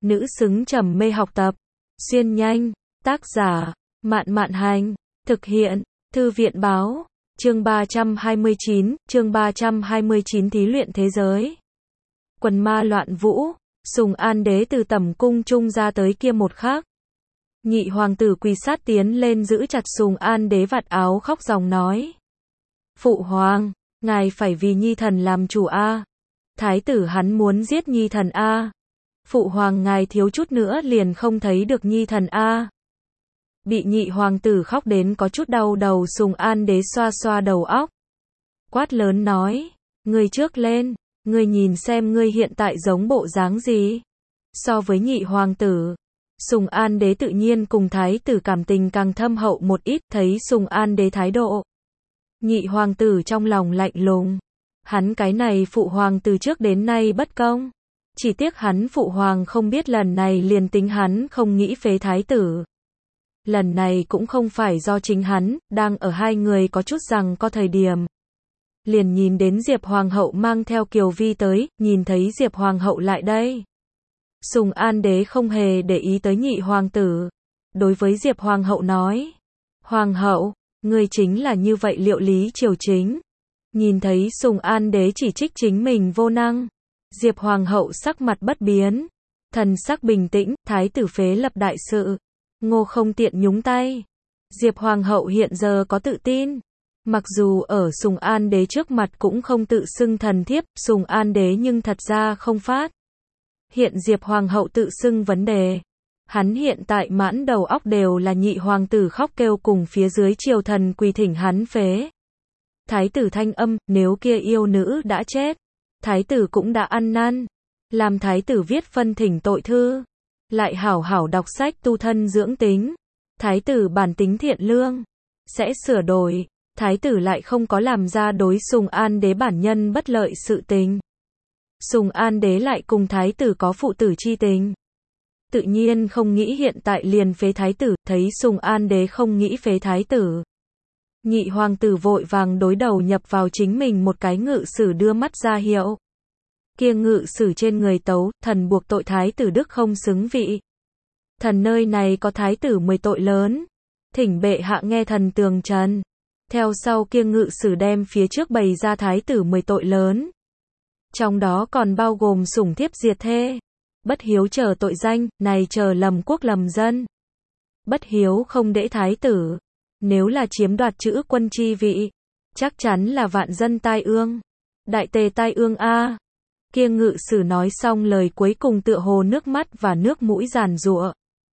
nữ xứng trầm mê học tập. Xuyên nhanh, tác giả, Mạn Mạn Hành, thực hiện, Thư viện Báo, chương 329 thí luyện thế giới. Quần ma loạn vũ, Sùng An Đế từ tẩm cung trung ra tới kia một khắc. Nhị hoàng tử quỳ sát tiến lên giữ chặt Sùng An Đế vạt áo khóc ròng nói. Phụ hoàng, ngài phải vì nhi thần làm chủ a. Thái tử hắn muốn giết nhi thần a. Phụ hoàng ngài thiếu chút nữa liền không thấy được nhi thần a. Bị nhị hoàng tử khóc đến có chút đau đầu, Sùng An Đế xoa xoa đầu óc. Quát lớn nói, ngươi trước lên, ngươi nhìn xem ngươi hiện tại giống bộ dáng gì. So với nhị hoàng tử, Sùng An Đế tự nhiên cùng thái tử cảm tình càng thâm hậu một ít, thấy Sùng An Đế thái độ. Nhị hoàng tử trong lòng lạnh lùng. Hắn cái này phụ hoàng từ trước đến nay bất công. Chỉ tiếc hắn phụ hoàng không biết lần này liền tính hắn không nghĩ phế thái tử. Lần này cũng không phải do chính hắn, đang ở hai người có chút rằng có thời điểm. Liền nhìn đến Diệp Hoàng hậu mang theo Kiều Vi tới, nhìn thấy Diệp Hoàng hậu lại đây. Sùng An Đế không hề để ý tới nhị hoàng tử. Đối với Diệp Hoàng hậu nói. Hoàng hậu, người chính là như vậy liệu lý triều chính. Nhìn thấy Sùng An Đế chỉ trích chính mình vô năng. Diệp Hoàng hậu sắc mặt bất biến. Thần sắc bình tĩnh, thái tử phế lập đại sự. Ngô không tiện nhúng tay. Diệp Hoàng hậu hiện giờ có tự tin. Mặc dù ở Sùng An Đế trước mặt cũng không tự xưng thần thiếp, Sùng An Đế nhưng thật ra không phát. Hiện Diệp Hoàng hậu tự xưng vấn đề. Hắn hiện tại mãn đầu óc đều là nhị hoàng tử khóc kêu cùng phía dưới triều thần quỳ thỉnh hắn phế. Thái tử thanh âm, nếu kia yêu nữ đã chết, thái tử cũng đã ăn năn. Làm thái tử viết phân thỉnh tội thư. Lại hảo hảo đọc sách tu thân dưỡng tính. Thái tử bản tính thiện lương. Sẽ sửa đổi. Thái tử lại không có làm ra đối Sùng An Đế bản nhân bất lợi sự tình. Sùng An Đế lại cùng thái tử có phụ tử chi tình. Tự nhiên không nghĩ hiện tại liền phế thái tử, thấy Sùng An Đế không nghĩ phế thái tử. Nhị hoàng tử vội vàng đối đầu nhập vào chính mình một cái ngự sử đưa mắt ra hiệu. Kia ngự sử trên người tấu, thần buộc tội thái tử đức không xứng vị. Thần nơi này có thái tử 10 tội lớn. Thỉnh bệ hạ nghe thần tường trần. Theo sau kia ngự sử đem phía trước bày ra thái tử 10 tội lớn. Trong đó còn bao gồm sủng thiếp diệt thê. Bất hiếu chờ tội danh, này chờ lầm quốc lầm dân. Bất hiếu không đễ thái tử. Nếu là chiếm đoạt chữ quân chi vị, chắc chắn là vạn dân tai ương. Đại tề tai ương a. Kia ngự sử nói xong lời cuối cùng tựa hồ nước mắt và nước mũi giàn giụa.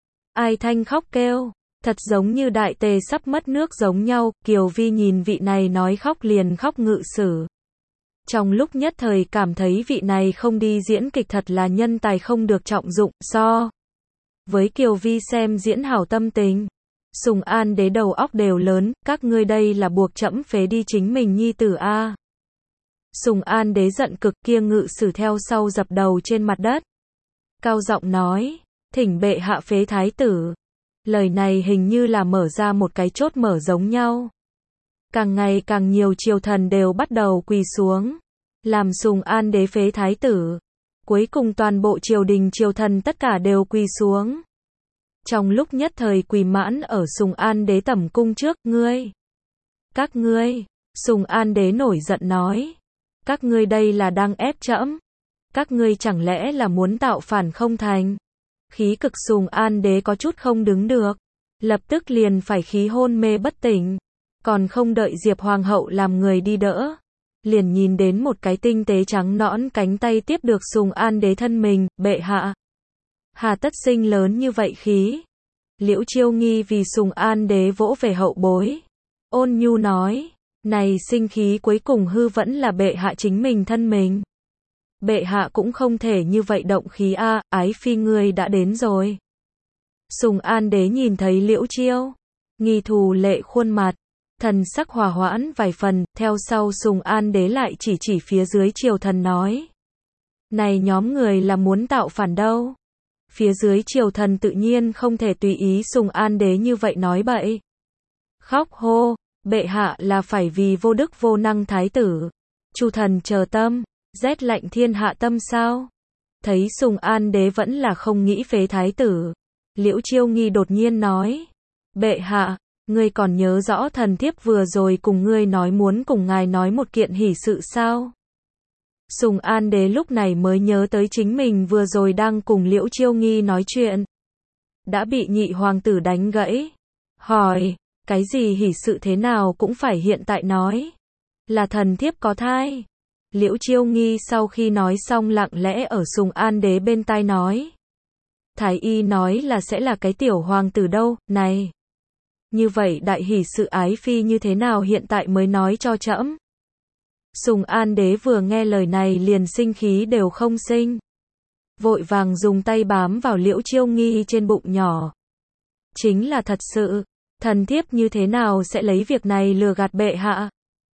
Ai thanh khóc kêu, thật giống như đại tề sắp mất nước giống nhau. Kiều Vi nhìn vị này nói khóc liền khóc ngự sử. Trong lúc nhất thời cảm thấy vị này không đi diễn kịch thật là nhân tài không được trọng dụng. So với Kiều Vi xem diễn hảo tâm tình. Sùng An Đế đầu óc đều lớn, các ngươi đây là buộc trẫm phế đi chính mình nhi tử a. Sùng An Đế giận cực, kia ngự sử theo sau dập đầu trên mặt đất. Cao giọng nói, thỉnh bệ hạ phế thái tử. Lời này hình như là mở ra một cái chốt mở giống nhau. Càng ngày càng nhiều triều thần đều bắt đầu quỳ xuống. Làm Sùng An Đế phế thái tử. Cuối cùng toàn bộ triều đình triều thần tất cả đều quỳ xuống. Trong lúc nhất thời quỳ mãn ở Sùng An Đế tẩm cung trước, các ngươi, Sùng An Đế nổi giận nói. Các ngươi đây là đang ép trẫm. Các ngươi chẳng lẽ là muốn tạo phản không thành. Khí cực Sùng An Đế có chút không đứng được. Lập tức liền phải khí hôn mê bất tỉnh. Còn không đợi Diệp Hoàng hậu làm người đi đỡ. Liền nhìn đến một cái tinh tế trắng nõn cánh tay tiếp được Sùng An Đế thân mình, bệ hạ. Hà tất sinh lớn như vậy khí. Liễu Chiêu Nghi vì Sùng An Đế vỗ về hậu bối. Ôn nhu nói, này sinh khí cuối cùng hư vẫn là bệ hạ chính mình thân mình. Bệ hạ cũng không thể như vậy động khí a, ái phi ngươi đã đến rồi. Sùng An Đế nhìn thấy Liễu Chiêu Nghi thù lệ khuôn mặt, thần sắc hòa hoãn vài phần, theo sau Sùng An Đế lại chỉ phía dưới triều thần nói. Này nhóm người là muốn tạo phản đâu. Phía dưới triều thần tự nhiên không thể tùy ý Sùng An Đế như vậy nói bậy. Khóc hô, bệ hạ là phải vì vô đức vô năng thái tử. Chu thần chờ tâm, rét lạnh thiên hạ tâm sao? Thấy Sùng An đế vẫn là không nghĩ phế thái tử. Liễu Chiêu Nghi đột nhiên nói. Bệ hạ, ngươi còn nhớ rõ thần thiếp vừa rồi cùng ngươi nói muốn cùng ngài nói một kiện hỷ sự sao? Sùng An đế lúc này mới nhớ tới chính mình vừa rồi đang cùng Liễu Chiêu Nghi nói chuyện. Đã bị nhị hoàng tử đánh gãy. Hỏi, cái gì hỷ sự thế nào cũng phải hiện tại nói. Là thần thiếp có thai. Liễu Chiêu Nghi sau khi nói xong lặng lẽ ở Sùng An đế bên tai nói. Thái y nói là sẽ là cái tiểu hoàng tử đâu, này. Như vậy đại hỷ sự ái phi như thế nào hiện tại mới nói cho trẫm. Sùng An đế vừa nghe lời này liền sinh khí đều không sinh. Vội vàng dùng tay bám vào Liễu Chiêu Nghi trên bụng nhỏ. Chính là thật sự, thần thiếp như thế nào sẽ lấy việc này lừa gạt bệ hạ?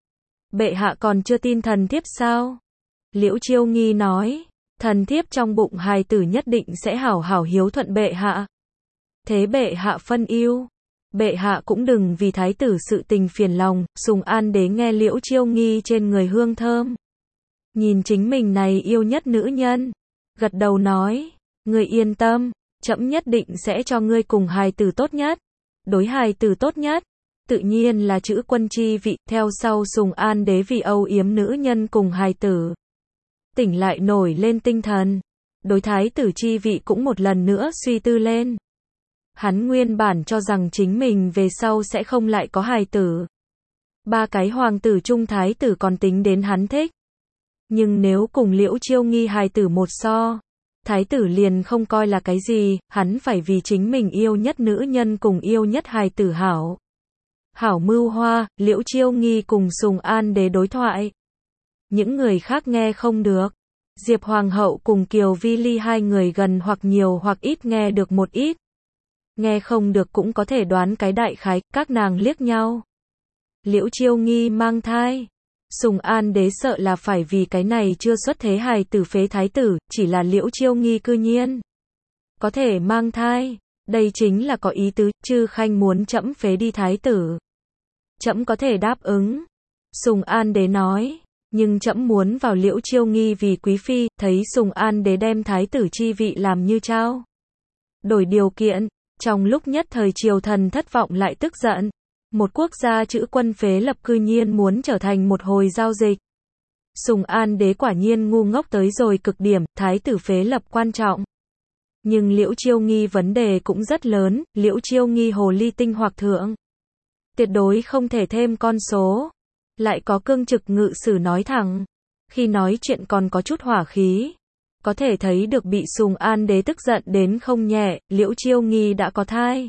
Bệ hạ còn chưa tin thần thiếp sao? Liễu Chiêu Nghi nói, thần thiếp trong bụng hài tử nhất định sẽ hảo hảo hiếu thuận bệ hạ. Thế bệ hạ phân ưu. Bệ hạ cũng đừng vì thái tử sự tình phiền lòng. Sùng An đế nghe Liễu Chiêu Nghi trên người hương thơm. Nhìn chính mình này yêu nhất nữ nhân. Gật đầu nói, ngươi yên tâm, trẫm nhất định sẽ cho ngươi cùng hài tử tốt nhất. Đối hài tử tốt nhất, tự nhiên là chữ quân chi vị. Theo sau Sùng An đế vì âu yếm nữ nhân cùng hài tử. Tỉnh lại nổi lên tinh thần. Đối thái tử chi vị cũng một lần nữa suy tư lên. Hắn nguyên bản cho rằng chính mình về sau sẽ không lại có hài tử. 3 cái hoàng tử trung thái tử còn tính đến hắn thích. Nhưng nếu cùng Liễu Chiêu Nghi hài tử một so, thái tử liền không coi là cái gì, hắn phải vì chính mình yêu nhất nữ nhân cùng yêu nhất hài tử hảo. Hảo mưu hoa, Liễu Chiêu Nghi cùng Sùng An đế đối thoại. Những người khác nghe không được. Diệp Hoàng hậu cùng Kiều Vi Ly hai người gần hoặc nhiều hoặc ít nghe được một ít. Nghe không được cũng có thể đoán cái đại khái, các nàng liếc nhau. Liễu Chiêu Nghi mang thai. Sùng An đế sợ là phải vì cái này chưa xuất thế hài tử phế thái tử, chỉ là Liễu Chiêu Nghi cư nhiên có thể mang thai, đây chính là có ý tứ, Chư Khanh muốn trẫm phế đi thái tử. Trẫm có thể đáp ứng. Sùng An đế nói, nhưng trẫm muốn vào Liễu Chiêu Nghi vì quý phi. Thấy Sùng An đế đem thái tử chi vị làm như trao đổi điều kiện, trong lúc nhất thời triều thần thất vọng lại tức giận. Một quốc gia chữ quân phế lập cư nhiên muốn trở thành một hồi giao dịch. Sùng An đế quả nhiên ngu ngốc tới rồi cực điểm, thái tử phế lập quan trọng. Nhưng Liễu Chiêu Nghi vấn đề cũng rất lớn, Liễu Chiêu Nghi hồ ly tinh hoặc thượng. Tuyệt đối không thể thêm con số. Lại có cương trực ngự sử nói thẳng. Khi nói chuyện còn có chút hỏa khí. Có thể thấy được bị Sùng An đế tức giận đến không nhẹ, Liễu Chiêu Nghi đã có thai.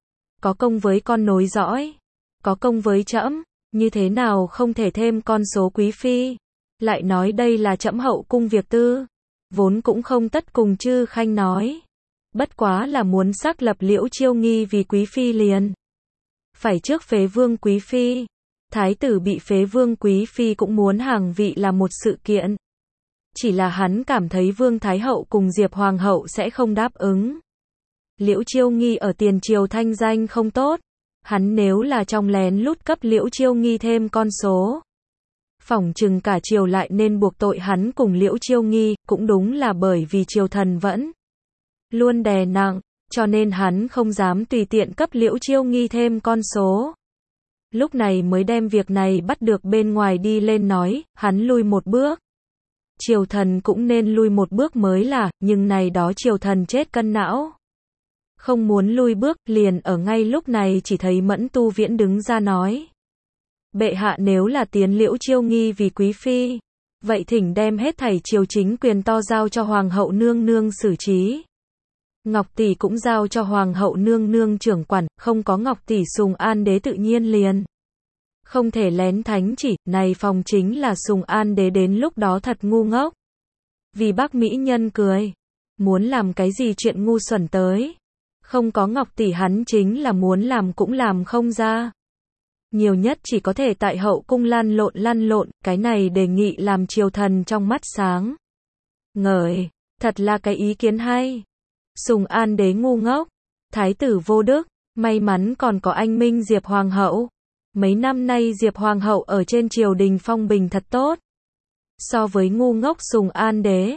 Có công với con nối dõi. Có công với trẫm, như thế nào không thể thêm con số quý phi. Lại nói đây là trẫm hậu cung việc tư. Vốn cũng không tất cùng Chư Khanh nói. Bất quá là muốn xác lập Liễu Chiêu Nghi vì quý phi liền. Phải trước phế vương quý phi. Thái tử bị phế vương quý phi cũng muốn hàng vị là một sự kiện. Chỉ là hắn cảm thấy Vương Thái Hậu cùng Diệp Hoàng Hậu sẽ không đáp ứng. Liễu Chiêu Nghi ở tiền triều thanh danh không tốt. Hắn nếu là trong lén lút cấp Liễu Chiêu Nghi thêm con số. Phỏng chừng cả triều lại nên buộc tội hắn cùng Liễu Chiêu Nghi, cũng đúng là bởi vì triều thần vẫn luôn đè nặng, cho nên hắn không dám tùy tiện cấp Liễu Chiêu Nghi thêm con số. Lúc này mới đem việc này bắt được bên ngoài đi lên nói, hắn lui một bước. Triều thần cũng nên lui một bước mới là, nhưng này đó triều thần chết cân não. Không muốn lui bước, liền ở ngay lúc này chỉ thấy Mẫn Tu Viễn đứng ra nói. Bệ hạ nếu là tiến Liễu Chiêu Nghi vì quý phi, vậy thỉnh đem hết thảy triều chính quyền to giao cho Hoàng hậu nương nương xử trí. Ngọc tỷ cũng giao cho Hoàng hậu nương nương trưởng quản, không có Ngọc tỷ Sùng An đế tự nhiên liền không thể lén thánh chỉ, này phòng chính là Sùng An đế đến lúc đó thật ngu ngốc. Vì bác mỹ nhân cười, muốn làm cái gì chuyện ngu xuẩn tới. Không có Ngọc tỷ hắn chính là muốn làm cũng làm không ra. Nhiều nhất chỉ có thể tại hậu cung lăn lộn, cái này đề nghị làm triều thần trong mắt sáng ngời, thật là cái ý kiến hay. Sùng An đế ngu ngốc, thái tử vô đức, may mắn còn có anh minh Diệp Hoàng hậu. Mấy năm nay Diệp Hoàng hậu ở trên triều đình phong bình thật tốt. So với ngu ngốc Sùng An đế,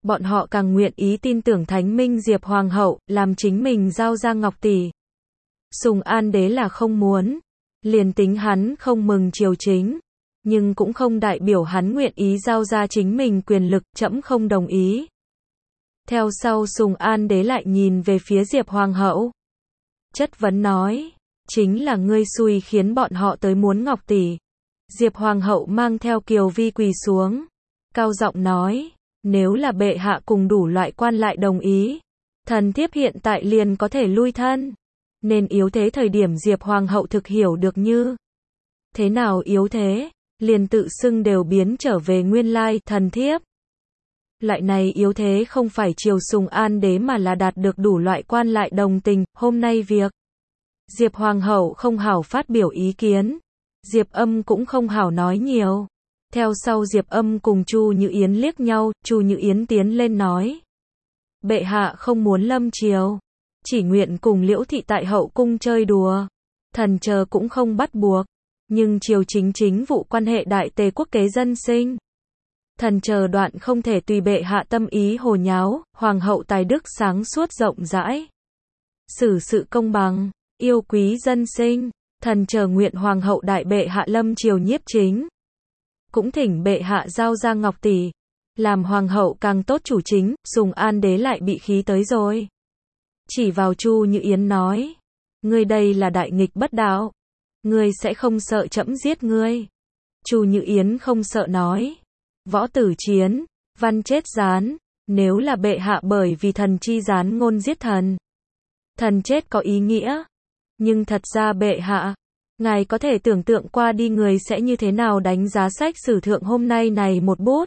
bọn họ càng nguyện ý tin tưởng thánh minh Diệp Hoàng hậu, làm chính mình giao ra ngọc tỷ. Sùng An đế là không muốn, liền tính hắn không mừng triều chính, nhưng cũng không đại biểu hắn nguyện ý giao ra chính mình quyền lực, trẫm không đồng ý. Theo sau Sùng An đế lại nhìn về phía Diệp Hoàng hậu. Chất vấn nói, chính là ngươi xui khiến bọn họ tới muốn ngọc tỷ. Diệp Hoàng hậu mang theo Kiều Vi quỳ xuống, cao giọng nói, nếu là bệ hạ cùng đủ loại quan lại đồng ý, thần thiếp hiện tại liền có thể lui thân. Nên yếu thế thời điểm Diệp Hoàng hậu thực hiểu được như thế nào yếu thế, liền tự xưng đều biến trở về nguyên lai thần thiếp. Loại này yếu thế không phải triều Sùng An đế mà là đạt được đủ loại quan lại đồng tình. Hôm nay việc Diệp Hoàng hậu không hảo phát biểu ý kiến, Diệp Âm cũng không hảo nói nhiều. Theo sau Diệp Âm cùng Chu Như Yến liếc nhau, Chu Như Yến tiến lên nói, bệ hạ không muốn lâm triều, chỉ nguyện cùng Liễu thị tại hậu cung chơi đùa, thần chờ cũng không bắt buộc, nhưng triều chính vụ quan hệ đại tề quốc kế dân sinh, thần chờ đoạn không thể tùy bệ hạ tâm ý hồ nháo. Hoàng hậu tài đức sáng suốt rộng rãi, xử sự công bằng, yêu quý dân sinh, thần chờ nguyện hoàng hậu đại bệ hạ lâm triều nhiếp chính, cũng thỉnh bệ hạ giao ra ngọc tỷ, làm hoàng hậu càng tốt chủ chính. Sùng An đế lại bị khí tới rồi, chỉ vào Chu Như Yến nói, ngươi đây là đại nghịch bất đạo, ngươi sẽ không sợ trẫm giết ngươi. Chu Như Yến không sợ nói, võ tử chiến, văn chết gián, nếu là bệ hạ bởi vì thần chi gián ngôn giết thần, thần chết có ý nghĩa, nhưng thật ra bệ hạ, ngài có thể tưởng tượng qua đi người sẽ như thế nào đánh giá sách sử thượng hôm nay này một bút.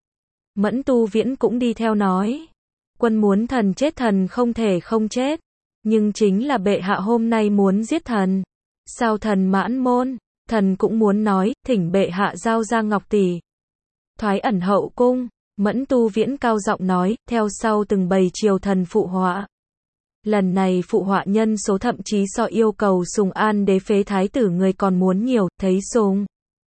Mẫn Tu Viễn cũng đi theo nói, quân muốn thần chết thần không thể không chết, nhưng chính là bệ hạ hôm nay muốn giết thần, sao thần mãn môn, thần cũng muốn nói, thỉnh bệ hạ giao ra ngọc tỷ. Thoái ẩn hậu cung, Mẫn Tu Viễn cao giọng nói, theo sau từng bầy triều thần phụ họa. Lần này phụ họa nhân số thậm chí so yêu cầu Sùng An đế phế thái tử người còn muốn nhiều, thấy Sùng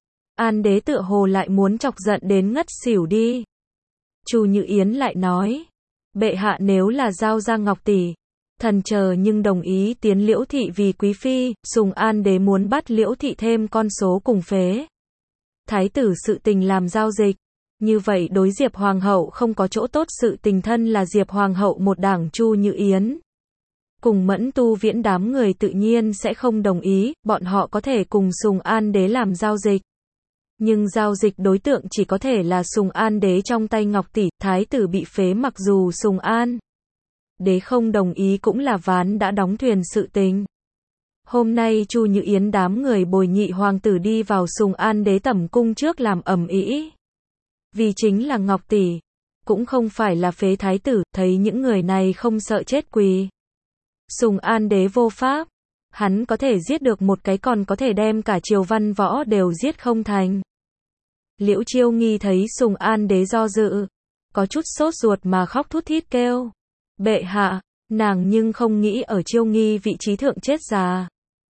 An đế tựa hồ lại muốn chọc giận đến ngất xỉu đi. Chu Như Yến lại nói, bệ hạ nếu là giao ra ngọc tỷ, thần chờ nhưng đồng ý tiến Liễu thị vì quý phi. Sùng An đế muốn bắt Liễu thị thêm con số cùng phế thái tử sự tình làm giao dịch, như vậy đối Diệp Hoàng hậu không có chỗ tốt. Sự tình thân là Diệp Hoàng hậu một đảng, Chu Như Yến cùng Mẫn Tu Viễn đám người tự nhiên sẽ không đồng ý. Bọn họ có thể cùng Sùng An đế làm giao dịch, nhưng giao dịch đối tượng chỉ có thể là Sùng An đế trong tay ngọc tỷ. Thái tử bị phế mặc dù Sùng An đế không đồng ý cũng là ván đã đóng thuyền sự tình. Hôm nay Chu Như Yến đám người bồi nhị hoàng tử đi vào Sùng An đế tẩm cung trước làm ầm ĩ, vì chính là ngọc tỷ, cũng không phải là phế thái tử. Thấy những người này không sợ chết quỳ, Sùng An đế vô pháp, hắn có thể giết được một cái còn có thể đem cả triều văn võ đều giết không thành. Liễu Chiêu Nghi thấy Sùng An đế do dự, có chút sốt ruột mà khóc thút thít kêu, bệ hạ, nàng nhưng không nghĩ ở Chiêu Nghi vị trí thượng chết già.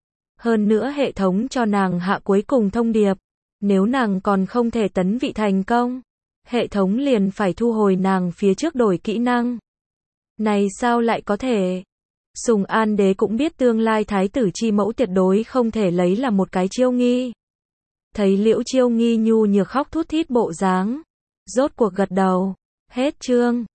Hơn nữa hệ thống cho nàng hạ cuối cùng thông điệp, nếu nàng còn không thể tấn vị thành công, hệ thống liền phải thu hồi nàng phía trước đổi kỹ năng. Này sao lại có thể? Sùng An đế cũng biết tương lai thái tử chi mẫu tuyệt đối không thể lấy là một cái Chiêu Nghi. Thấy Liễu Chiêu Nghi nhu nhược khóc thút thít bộ dáng, rốt cuộc gật đầu. Hết chương.